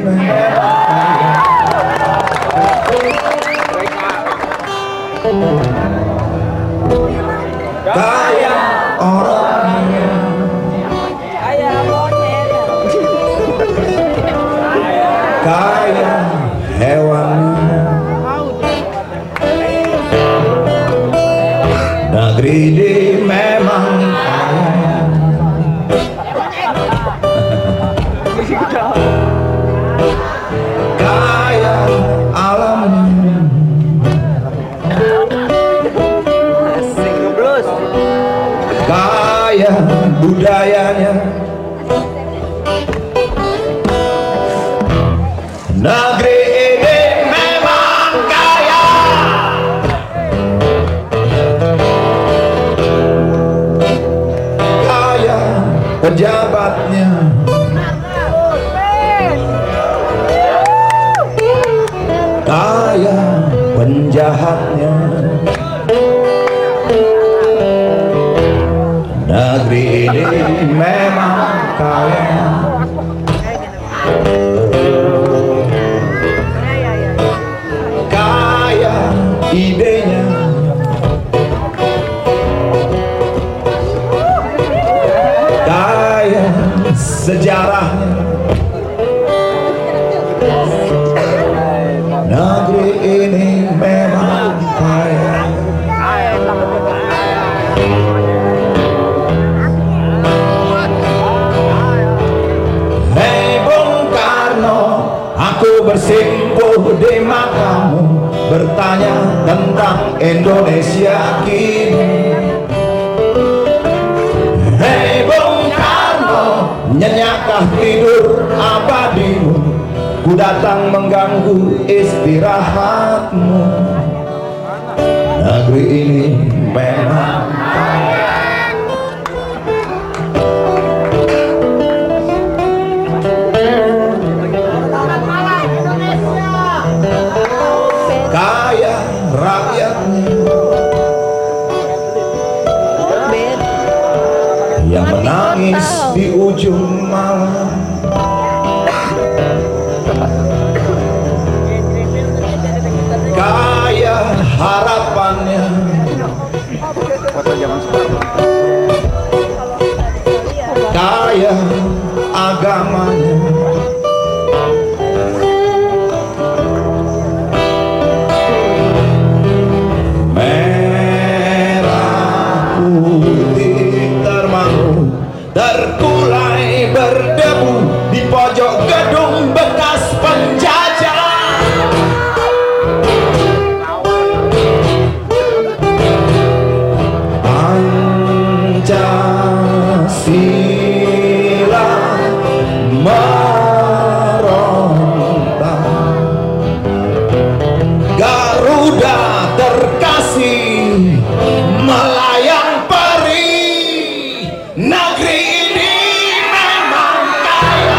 Kaya orangnya, Kaya monyet, kaya hewannya. Negeri ini memang kaya, kaya alamnya, kaya budayanya. Negeri ini memang kaya, kaya pejabatnya, kaya penjahatnya. Negeri ini memang kaya, kaya idenya, kaya sejarahnya. Negeri ini memang kaya. Hei Bung Karno, aku bersimpuh di makamu, bertanya tentang Indonesia kini. Hei Bung Karno, nyenyakkah tidur abadimu? Ku datang mengganggu istirahatmu. Negeri ini memang kaya, kaya rakyatnya yang menangis di ujung malam, kaya harapannya, kaya agamanya, merah putih termangu, terkulai berdebu di pojok gedung bekas penjajah. Pancasila meronta, Garuda terkasih melayang perih. Negeri ini memang kaya,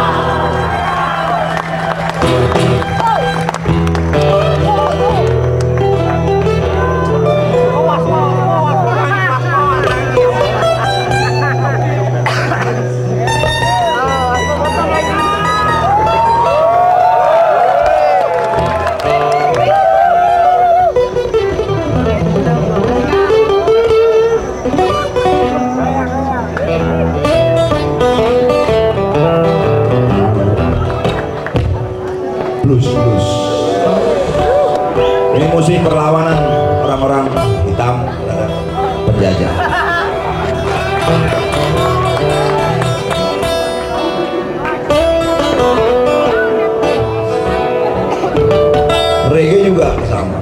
blues. Ini musik perlawanan orang-orang hitam terhadap penjajah. Reggae juga sama.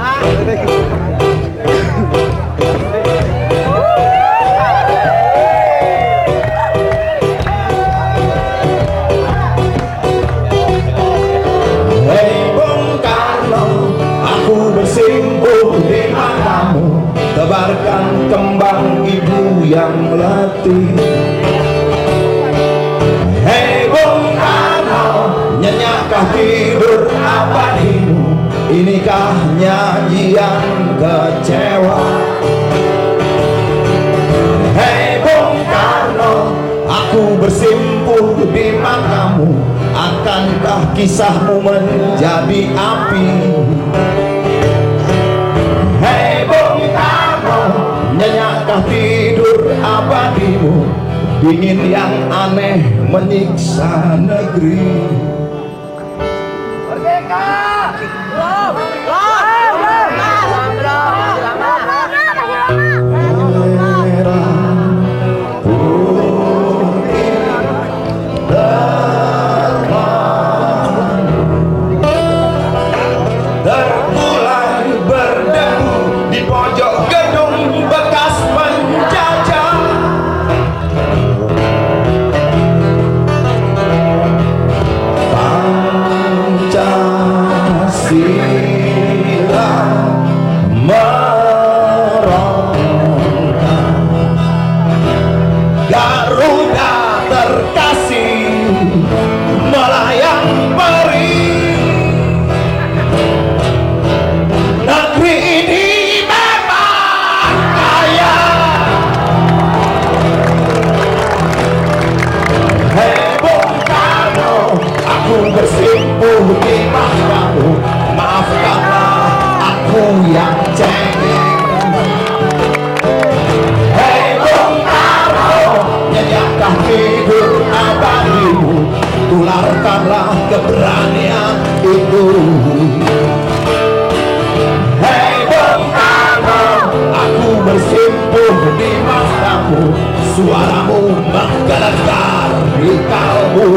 Tebarkan kembang ibu yang letih. Hei Bung Karno, nyenyakkah tidur abadimu? Inikah nyanyian kecewa? Hei Bung Karno, aku bersimpuh di makamu, akan Bukankah kisahmu menjadi api? Hei Bung Karno, nyenyakkah tidur abadimu? Dingin yang aneh menyiksa negeri. Merdeka! Terkulai berdebu di pojok gedung bekas penjajah. Pancasila meronta, Garuda terkasih melayang perih. Negeri ini memang kaya. Hei Bung Karno, aku bersimpuh di mahkamu. Maafkanlah aku yang cengeng. Hei Bung Karno, nyenyakkah tidur abadimu? Tularkanlah keberanian itu. Hei Bung Karno, aku bersimpuh di matamu. Suaramu menggelegar di kalbu.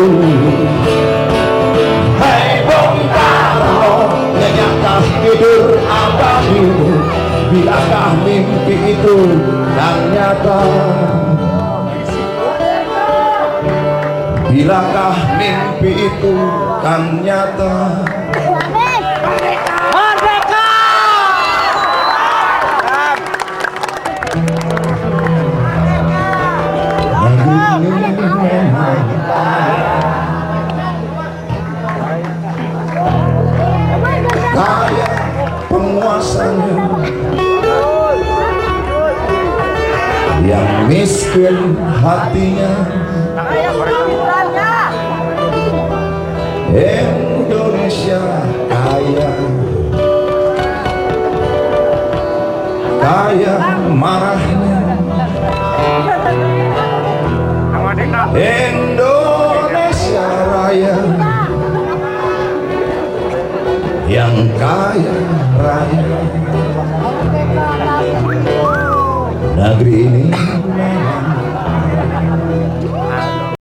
Hei Bung Karno, nyenyakkah tidur abadimu? Bilakah mimpi itu kan nyata? Bilakah mimpi itu kan nyata? Merdeka! Kaya penguasanya, yang miskin hatinya. Indonesia kaya, kaya marahnya. Indonesia Raya, yang kaya raya. Negeri ini